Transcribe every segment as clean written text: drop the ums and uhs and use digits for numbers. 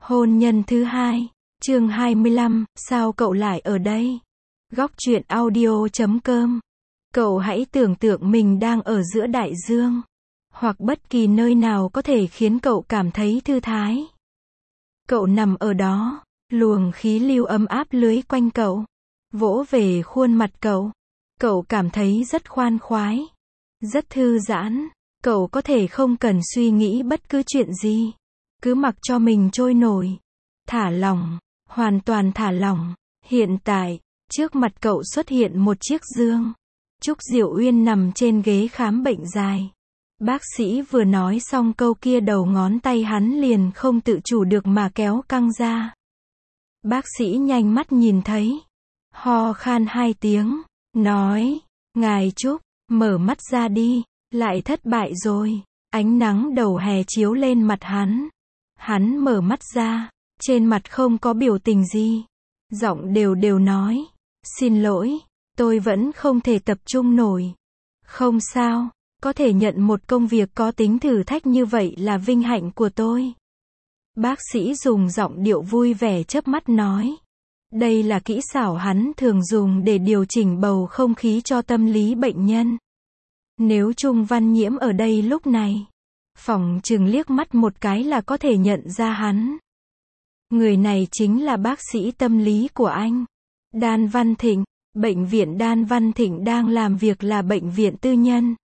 Hôn nhân thứ hai, chương 25, sao cậu lại ở đây? Góc truyện audio.com. Cậu hãy tưởng tượng mình đang ở giữa đại dương, hoặc bất kỳ nơi nào có thể khiến cậu cảm thấy thư thái. Cậu nằm ở đó, luồng khí lưu ấm áp lưới quanh cậu, vỗ về khuôn mặt cậu. Cậu cảm thấy rất khoan khoái, rất thư giãn. Cậu có thể không cần suy nghĩ bất cứ chuyện gì, cứ mặc cho mình trôi nổi, thả lỏng, hoàn toàn thả lỏng. Hiện tại, trước mặt cậu xuất hiện một chiếc giường. Trúc Diệu Uyên nằm trên ghế khám bệnh dài. Bác sĩ vừa nói xong câu kia, đầu ngón tay hắn liền không tự chủ được mà kéo căng ra. Bác sĩ nhanh mắt nhìn thấy, ho khan 2 tiếng, nói, ngài Trúc, mở mắt ra đi. Lại thất bại rồi. Ánh nắng đầu hè chiếu lên mặt hắn. Hắn mở mắt ra, trên mặt không có biểu tình gì. Giọng đều đều nói, xin lỗi, tôi vẫn không thể tập trung nổi. Không sao, có thể nhận một công việc có tính thử thách như vậy là vinh hạnh của tôi. Bác sĩ dùng giọng điệu vui vẻ chớp mắt nói. Đây là kỹ xảo hắn thường dùng để điều chỉnh bầu không khí cho tâm lý bệnh nhân. Nếu Trung Văn Nhiễm ở đây lúc này, phỏng chừng liếc mắt một cái là có thể nhận ra hắn. Người này chính là bác sĩ tâm lý của anh, Đan Văn Thịnh. Bệnh viện Đan Văn Thịnh đang làm việc là bệnh viện tư nhân.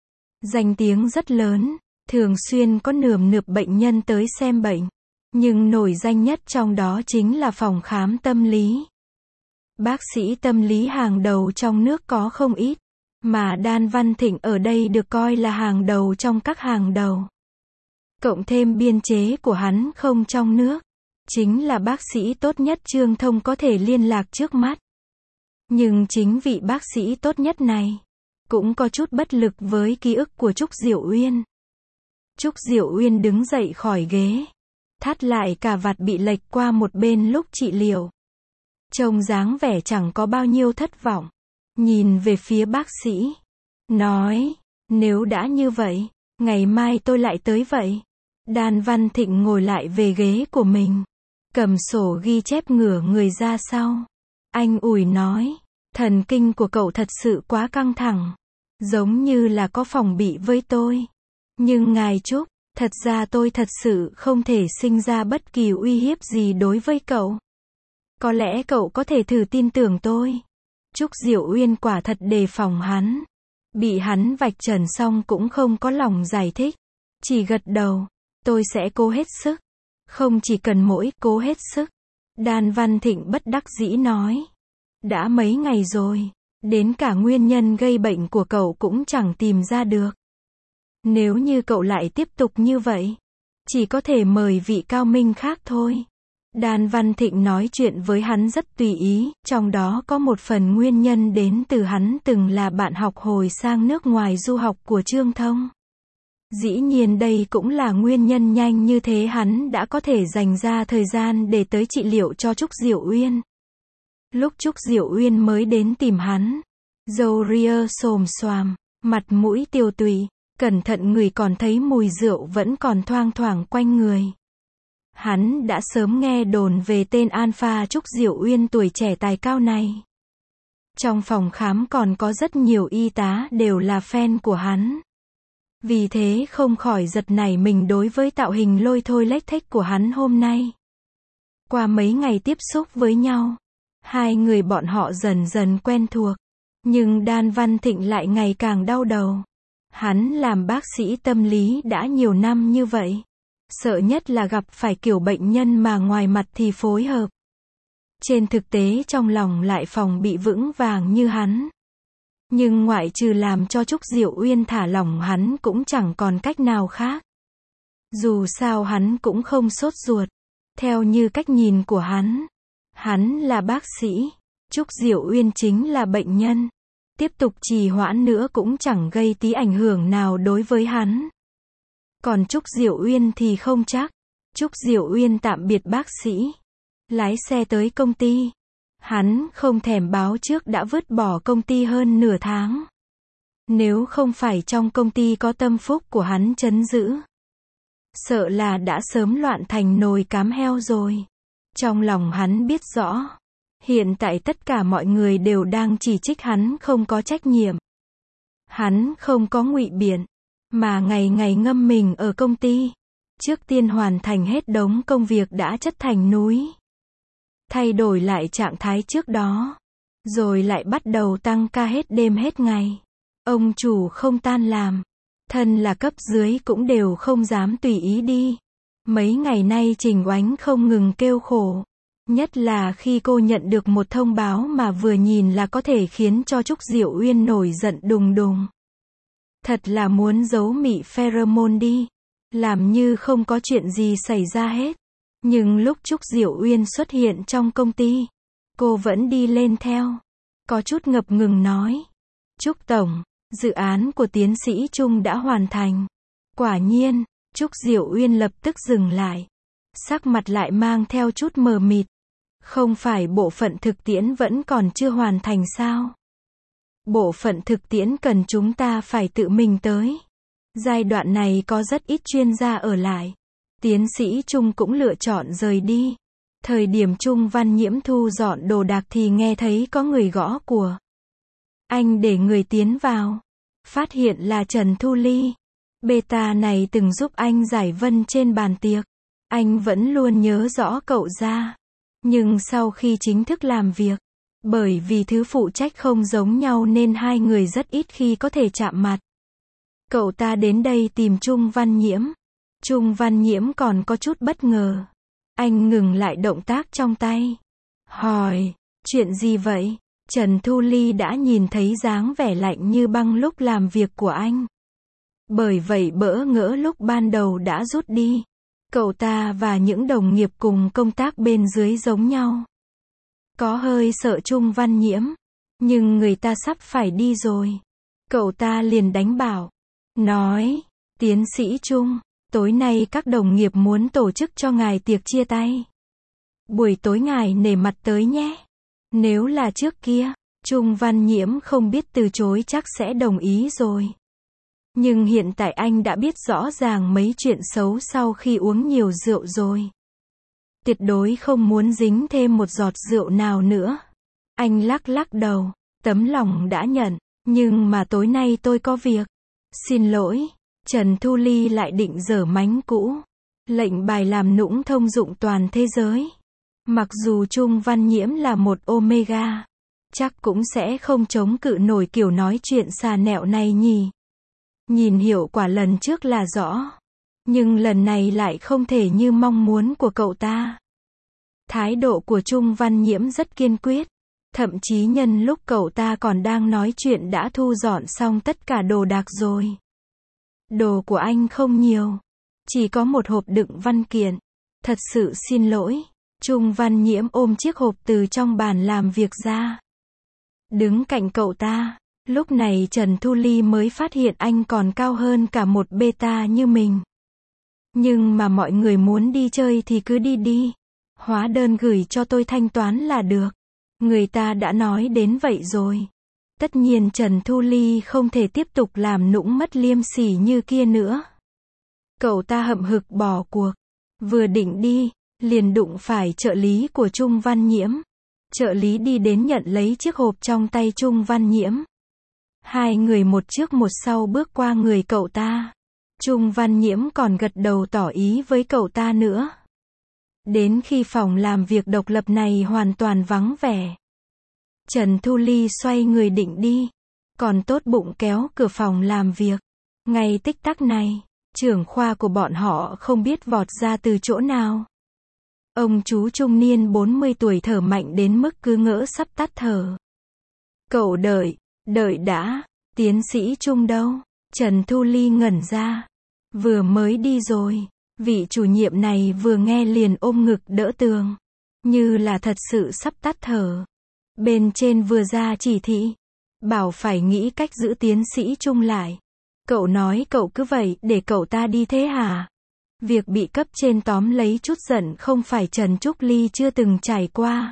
Danh tiếng rất lớn, thường xuyên có nườm nượp bệnh nhân tới xem bệnh. Nhưng nổi danh nhất trong đó chính là phòng khám tâm lý. Bác sĩ tâm lý hàng đầu trong nước có không ít. Mà Đan Văn Thịnh ở đây được coi là hàng đầu trong các hàng đầu. Cộng thêm biên chế của hắn không trong nước, chính là bác sĩ tốt nhất Trương Thông có thể liên lạc trước mắt. Nhưng chính vị bác sĩ tốt nhất này, cũng có chút bất lực với ký ức của Trúc Diệu Uyên. Trúc Diệu Uyên đứng dậy khỏi ghế, thắt lại cà vạt bị lệch qua một bên lúc trị liệu. Trông dáng vẻ chẳng có bao nhiêu thất vọng. Nhìn về phía bác sĩ, nói, nếu đã như vậy, ngày mai tôi lại tới vậy. Đan Văn Thịnh ngồi lại về ghế của mình, cầm sổ ghi chép ngửa người ra sau. Anh ủi nói, thần kinh của cậu thật sự quá căng thẳng, giống như là có phòng bị với tôi. Nhưng ngài Trúc, thật ra tôi thật sự không thể sinh ra bất kỳ uy hiếp gì đối với cậu. Có lẽ cậu có thể thử tin tưởng tôi. Trúc Diệu Uyên quả thật đề phòng hắn. Bị hắn vạch trần xong cũng không có lòng giải thích. Chỉ gật đầu. Tôi sẽ cố hết sức. Không chỉ cần mỗi cố hết sức. Đan Văn Thịnh bất đắc dĩ nói. Đã mấy ngày rồi. Đến cả nguyên nhân gây bệnh của cậu cũng chẳng tìm ra được. Nếu như cậu lại tiếp tục như vậy, chỉ có thể mời vị cao minh khác thôi. Đan Văn Thịnh nói chuyện với hắn rất tùy ý, trong đó có một phần nguyên nhân đến từ hắn từng là bạn học hồi sang nước ngoài du học của Trương Thông. Dĩ nhiên đây cũng là nguyên nhân nhanh như thế hắn đã có thể dành ra thời gian để tới trị liệu cho Trúc Diệu Uyên. Lúc Trúc Diệu Uyên mới đến tìm hắn, râu ria xồm xoàm, mặt mũi tiều tụy, cẩn thận ngửi còn thấy mùi rượu vẫn còn thoang thoảng quanh người. Hắn đã sớm nghe đồn về tên Alpha Trúc Diệu Uyên tuổi trẻ tài cao này. Trong phòng khám còn có rất nhiều y tá đều là fan của hắn. Vì thế không khỏi giật nảy mình đối với tạo hình lôi thôi lếch thếch của hắn hôm nay. Qua mấy ngày tiếp xúc với nhau, hai người bọn họ dần dần quen thuộc. Nhưng Đan Văn Thịnh lại ngày càng đau đầu. Hắn làm bác sĩ tâm lý đã nhiều năm như vậy. Sợ nhất là gặp phải kiểu bệnh nhân mà ngoài mặt thì phối hợp. Trên thực tế trong lòng lại phòng bị vững vàng như hắn. Nhưng ngoại trừ làm cho Trúc Diệu Uyên thả lỏng hắn cũng chẳng còn cách nào khác. Dù sao hắn cũng không sốt ruột. Theo như cách nhìn của hắn là bác sĩ. Trúc Diệu Uyên chính là bệnh nhân. Tiếp tục trì hoãn nữa cũng chẳng gây tí ảnh hưởng nào đối với hắn. Còn Trúc Diệu Uyên thì không chắc. Trúc Diệu Uyên tạm biệt bác sĩ, lái xe tới công ty. Hắn không thèm báo trước đã vứt bỏ công ty hơn nửa tháng. Nếu không phải trong công ty có tâm phúc của hắn trấn giữ, sợ là đã sớm loạn thành nồi cám heo rồi. Trong lòng hắn biết rõ, hiện tại tất cả mọi người đều đang chỉ trích hắn không có trách nhiệm. Hắn không có ngụy biện, mà ngày ngày ngâm mình ở công ty. Trước tiên hoàn thành hết đống công việc đã chất thành núi. Thay đổi lại trạng thái trước đó. Rồi lại bắt đầu tăng ca hết đêm hết ngày. Ông chủ không tan làm. Thân là cấp dưới cũng đều không dám tùy ý đi. Mấy ngày nay Trình Oánh không ngừng kêu khổ. Nhất là khi cô nhận được một thông báo mà vừa nhìn là có thể khiến cho Trúc Diệu Uyên nổi giận đùng đùng. Thật là muốn giấu mị pheromone đi. Làm như không có chuyện gì xảy ra hết. Nhưng lúc Trúc Diệu Uyên xuất hiện trong công ty, cô vẫn đi lên theo. Có chút ngập ngừng nói. Trúc Tổng, dự án của tiến sĩ Trung đã hoàn thành. Quả nhiên, Trúc Diệu Uyên lập tức dừng lại. Sắc mặt lại mang theo chút mờ mịt. Không phải bộ phận thực tiễn vẫn còn chưa hoàn thành sao? Bộ phận thực tiễn cần chúng ta phải tự mình tới. Giai đoạn này có rất ít chuyên gia ở lại. Tiến sĩ Trung cũng lựa chọn rời đi. Thời điểm Trung Văn Nhiễm thu dọn đồ đạc thì nghe thấy có người gõ cửa. Anh để người tiến vào. Phát hiện là Trần Thu Ly. Beta này từng giúp anh giải vân trên bàn tiệc. Anh vẫn luôn nhớ rõ cậu ra. Nhưng sau khi chính thức làm việc, bởi vì thứ phụ trách không giống nhau nên hai người rất ít khi có thể chạm mặt. Cậu ta đến đây tìm Trung Văn Nhiễm. Trung Văn Nhiễm còn có chút bất ngờ. Anh ngừng lại động tác trong tay. Hỏi, chuyện gì vậy? Trần Thu Ly đã nhìn thấy dáng vẻ lạnh như băng lúc làm việc của anh. Bởi vậy bỡ ngỡ lúc ban đầu đã rút đi. Cậu ta và những đồng nghiệp cùng công tác bên dưới giống nhau. Có hơi sợ Trung Văn Nhiễm. Nhưng người ta sắp phải đi rồi. Cậu ta liền đánh bảo. Nói, tiến sĩ Trung, tối nay các đồng nghiệp muốn tổ chức cho ngài tiệc chia tay. Buổi tối ngài nể mặt tới nhé. Nếu là trước kia, Trung Văn Nhiễm không biết từ chối chắc sẽ đồng ý rồi. Nhưng hiện tại anh đã biết rõ ràng mấy chuyện xấu sau khi uống nhiều rượu rồi. Tuyệt đối không muốn dính thêm một giọt rượu nào nữa. Anh lắc lắc đầu, tấm lòng đã nhận, nhưng mà tối nay tôi có việc. Xin lỗi, Trần Thu Ly lại định giở mánh cũ. Lệnh bài làm nũng thông dụng toàn thế giới. Mặc dù Trung Văn Nhiễm là một Omega, chắc cũng sẽ không chống cự nổi kiểu nói chuyện xà nẹo này nhỉ. Nhìn hiệu quả lần trước là rõ. Nhưng lần này lại không thể như mong muốn của cậu ta. Thái độ của Trung Văn Nhiễm rất kiên quyết. Thậm chí nhân lúc cậu ta còn đang nói chuyện đã thu dọn xong tất cả đồ đạc rồi. Đồ của anh không nhiều. Chỉ có một hộp đựng văn kiện. Thật sự xin lỗi. Trung Văn Nhiễm ôm chiếc hộp từ trong bàn làm việc ra. Đứng cạnh cậu ta. Lúc này Trần Thu Ly mới phát hiện anh còn cao hơn cả một beta như mình. Nhưng mà mọi người muốn đi chơi thì cứ đi đi. Hóa đơn gửi cho tôi thanh toán là được. Người ta đã nói đến vậy rồi. Tất nhiên Trần Thu Ly không thể tiếp tục làm nũng mất liêm sỉ như kia nữa. Cậu ta hậm hực bỏ cuộc. Vừa định đi, liền đụng phải trợ lý của Trung Văn Nhiễm. Trợ lý đi đến nhận lấy chiếc hộp trong tay Trung Văn Nhiễm. Hai người một trước một sau bước qua người cậu ta. Trung Văn Nhiễm còn gật đầu tỏ ý với cậu ta nữa. Đến khi phòng làm việc độc lập này hoàn toàn vắng vẻ. Trần Thu Ly xoay người định đi. Còn tốt bụng kéo cửa phòng làm việc. Ngay tích tắc này, trưởng khoa của bọn họ không biết vọt ra từ chỗ nào. Ông chú trung niên 40 tuổi thở mạnh đến mức cứ ngỡ sắp tắt thở. Cậu đợi đã, tiến sĩ Trung đâu? Trần Thu Ly ngẩn ra. Vừa mới đi rồi. Vị chủ nhiệm này vừa nghe liền ôm ngực đỡ tường. Như là thật sự sắp tắt thở. Bên trên vừa ra chỉ thị. Bảo phải nghĩ cách giữ tiến sĩ Trung lại. Cậu nói cậu cứ vậy để cậu ta đi thế hả? Việc bị cấp trên tóm lấy chút giận không phải Trần Trúc Ly chưa từng trải qua.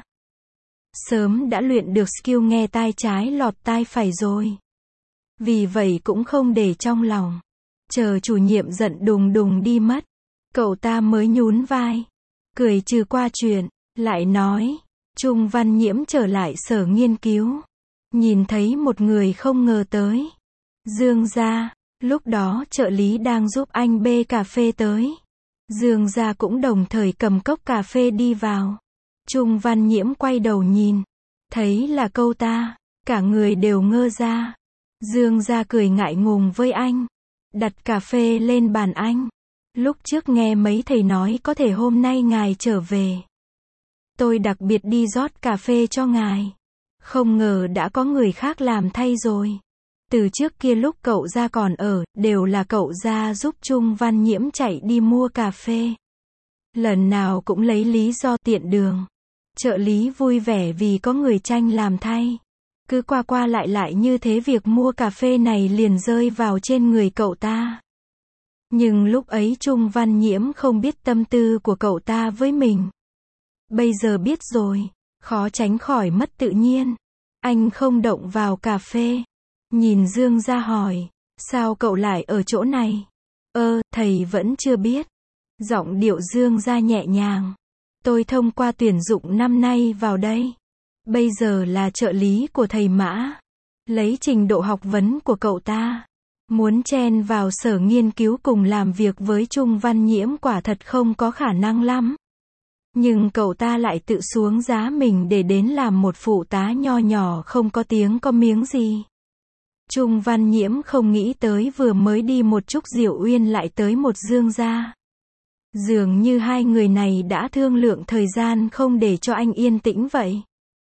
Sớm đã luyện được skill nghe tai trái lọt tai phải rồi. Vì vậy cũng không để trong lòng. Chờ chủ nhiệm giận đùng đùng đi mất. Cậu ta mới nhún vai, cười trừ qua chuyện, lại nói, Trung Văn Nhiễm trở lại sở nghiên cứu, nhìn thấy một người không ngờ tới. Dương gia, lúc đó trợ lý đang giúp anh bê cà phê tới. Dương gia cũng đồng thời cầm cốc cà phê đi vào. Trung Văn Nhiễm quay đầu nhìn, thấy là cậu ta, cả người đều ngơ ra. Dương gia cười ngại ngùng với anh, đặt cà phê lên bàn anh. Lúc trước nghe mấy thầy nói có thể hôm nay ngài trở về. Tôi đặc biệt đi rót cà phê cho ngài. Không ngờ đã có người khác làm thay rồi. Từ trước kia lúc cậu gia còn ở, đều là cậu gia giúp Trung Văn Nhiễm chạy đi mua cà phê. Lần nào cũng lấy lý do tiện đường. Trợ lý vui vẻ vì có người tranh làm thay. Cứ qua qua lại lại như thế việc mua cà phê này liền rơi vào trên người cậu ta. Nhưng lúc ấy Trung Văn Nhiễm không biết tâm tư của cậu ta với mình. Bây giờ biết rồi, khó tránh khỏi mất tự nhiên. Anh không động vào cà phê. Nhìn Dương gia hỏi, sao cậu lại ở chỗ này? Thầy vẫn chưa biết. Giọng điệu Dương gia nhẹ nhàng. Tôi thông qua tuyển dụng năm nay vào đây. Bây giờ là trợ lý của thầy Mã. Lấy trình độ học vấn của cậu ta. Muốn chen vào sở nghiên cứu cùng làm việc với Trung Văn Nhiễm quả thật không có khả năng lắm. Nhưng cậu ta lại tự xuống giá mình để đến làm một phụ tá nho nhỏ không có tiếng có miếng gì. Trung Văn Nhiễm không nghĩ tới vừa mới đi một chút Diệu Uyên lại tới một Dương gia. Dường như hai người này đã thương lượng thời gian không để cho anh yên tĩnh vậy.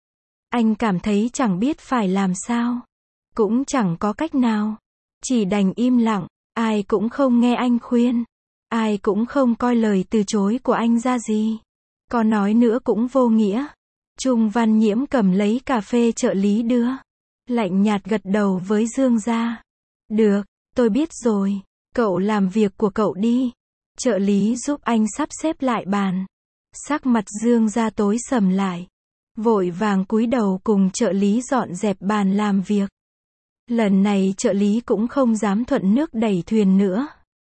Anh cảm thấy chẳng biết phải làm sao. Cũng chẳng có cách nào. Chỉ đành im lặng, ai cũng không nghe anh khuyên. Ai cũng không coi lời từ chối của anh ra gì. Có nói nữa cũng vô nghĩa. Trung Văn Nhiễm cầm lấy cà phê trợ lý đưa. Lạnh nhạt gật đầu với Dương gia. Được, tôi biết rồi. Cậu làm việc của cậu đi. Trợ lý giúp anh sắp xếp lại bàn. Sắc mặt Dương gia tối sầm lại. Vội vàng cúi đầu cùng trợ lý dọn dẹp bàn làm việc. Lần này trợ lý cũng không dám thuận nước đẩy thuyền nữa.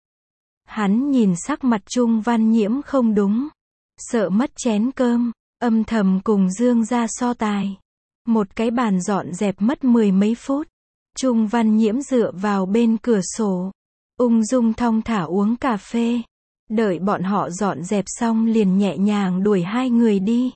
Hắn nhìn sắc mặt Trung Văn Nhiễm không đúng. Sợ mất chén cơm, âm thầm cùng Dương gia so tài. Một cái bàn dọn dẹp mất 10 mấy phút. Trung Văn Nhiễm dựa vào bên cửa sổ. Ung dung thong thả uống cà phê. Đợi bọn họ dọn dẹp xong liền nhẹ nhàng đuổi hai người đi.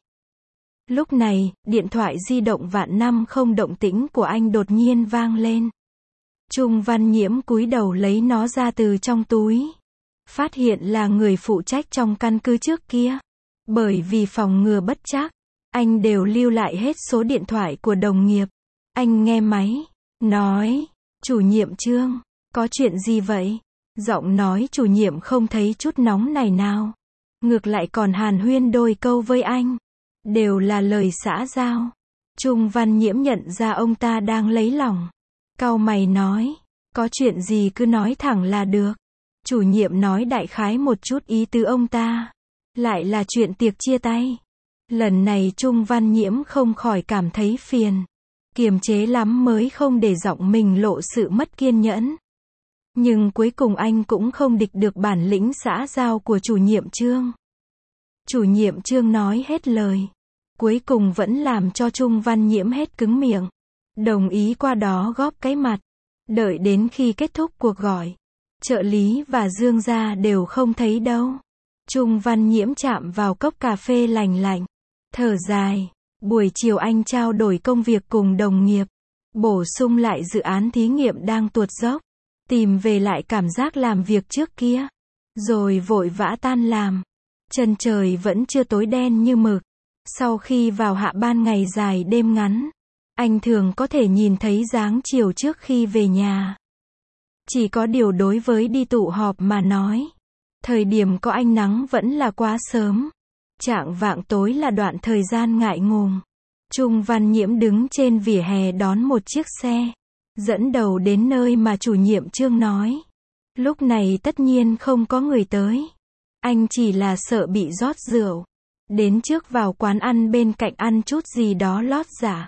Lúc này, điện thoại di động vạn năm không động tĩnh của anh đột nhiên vang lên. Trung Văn Nhiễm cúi đầu lấy nó ra từ trong túi. Phát hiện là người phụ trách trong căn cứ trước kia. Bởi vì phòng ngừa bất trắc, anh đều lưu lại hết số điện thoại của đồng nghiệp. Anh nghe máy, nói, chủ nhiệm Trương, có chuyện gì vậy? Giọng nói chủ nhiệm không thấy chút nóng này nào. Ngược lại còn hàn huyên đôi câu với anh. Đều là lời xã giao. Trung Văn Nhiễm nhận ra ông ta đang lấy lòng. Cau mày nói, có chuyện gì cứ nói thẳng là được. Chủ nhiệm nói đại khái một chút ý tứ ông ta. Lại là chuyện tiệc chia tay. Lần này Trung Văn Nhiễm không khỏi cảm thấy phiền. Kiềm chế lắm mới không để giọng mình lộ sự mất kiên nhẫn. Nhưng cuối cùng anh cũng không địch được bản lĩnh xã giao của chủ nhiệm Trương. Chủ nhiệm Trương nói hết lời. Cuối cùng vẫn làm cho Trung Văn Nhiễm hết cứng miệng. Đồng ý qua đó góp cái mặt. Đợi đến khi kết thúc cuộc gọi. Trợ lý và Dương gia đều không thấy đâu. Trung Văn Nhiễm chạm vào cốc cà phê lành lạnh. Thở dài. Buổi chiều anh trao đổi công việc cùng đồng nghiệp. Bổ sung lại dự án thí nghiệm đang tuột dốc. Tìm về lại cảm giác làm việc trước kia. Rồi vội vã tan làm. Chân trời vẫn chưa tối đen như mực. Sau khi vào hạ ban ngày dài đêm ngắn, anh thường có thể nhìn thấy dáng chiều trước khi về nhà. Chỉ có điều đối với đi tụ họp mà nói, thời điểm có ánh nắng vẫn là quá sớm. Chạng vạng tối là đoạn thời gian ngại ngùng. Trung Văn Nhiễm đứng trên vỉa hè đón một chiếc xe, dẫn đầu đến nơi mà chủ nhiệm Trương nói. Lúc này tất nhiên không có người tới. Anh chỉ là sợ bị rót rượu. Đến trước vào quán ăn bên cạnh ăn chút gì đó lót dạ.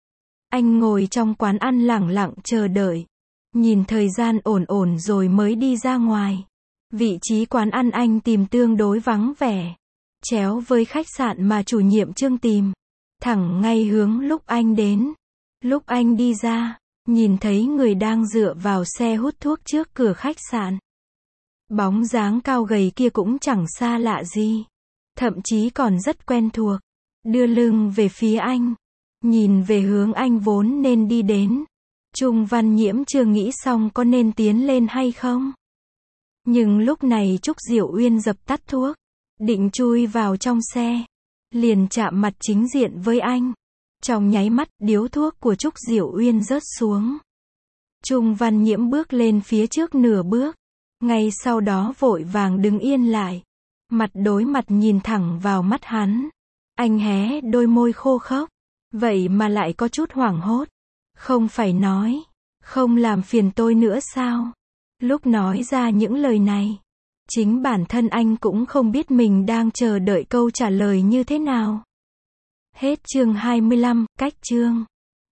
Anh ngồi trong quán ăn lẳng lặng chờ đợi. Nhìn thời gian ổn ổn rồi mới đi ra ngoài. Vị trí quán ăn anh tìm tương đối vắng vẻ. Chéo với khách sạn mà chủ nhiệm Trương tìm. Thẳng ngay hướng lúc anh đến. Lúc anh đi ra, nhìn thấy người đang dựa vào xe hút thuốc trước cửa khách sạn. Bóng dáng cao gầy kia cũng chẳng xa lạ gì. Thậm chí còn rất quen thuộc. Đưa lưng về phía anh. Nhìn về hướng anh vốn nên đi đến. Trung Văn Nhiễm chưa nghĩ xong có nên tiến lên hay không. Nhưng lúc này Trúc Diệu Uyên dập tắt thuốc. Định chui vào trong xe. Liền chạm mặt chính diện với anh. Trong nháy mắt, điếu thuốc của Trúc Diệu Uyên rớt xuống. Trung Văn Nhiễm bước lên phía trước nửa bước. Ngay sau đó vội vàng đứng yên lại. Mặt đối mặt nhìn thẳng vào mắt hắn. Anh hé đôi môi khô khốc. Vậy mà lại có chút hoảng hốt. Không phải nói, không làm phiền tôi nữa sao? Lúc nói ra những lời này, chính bản thân anh cũng không biết mình đang chờ đợi câu trả lời như thế nào. Hết chương 25, cách chương.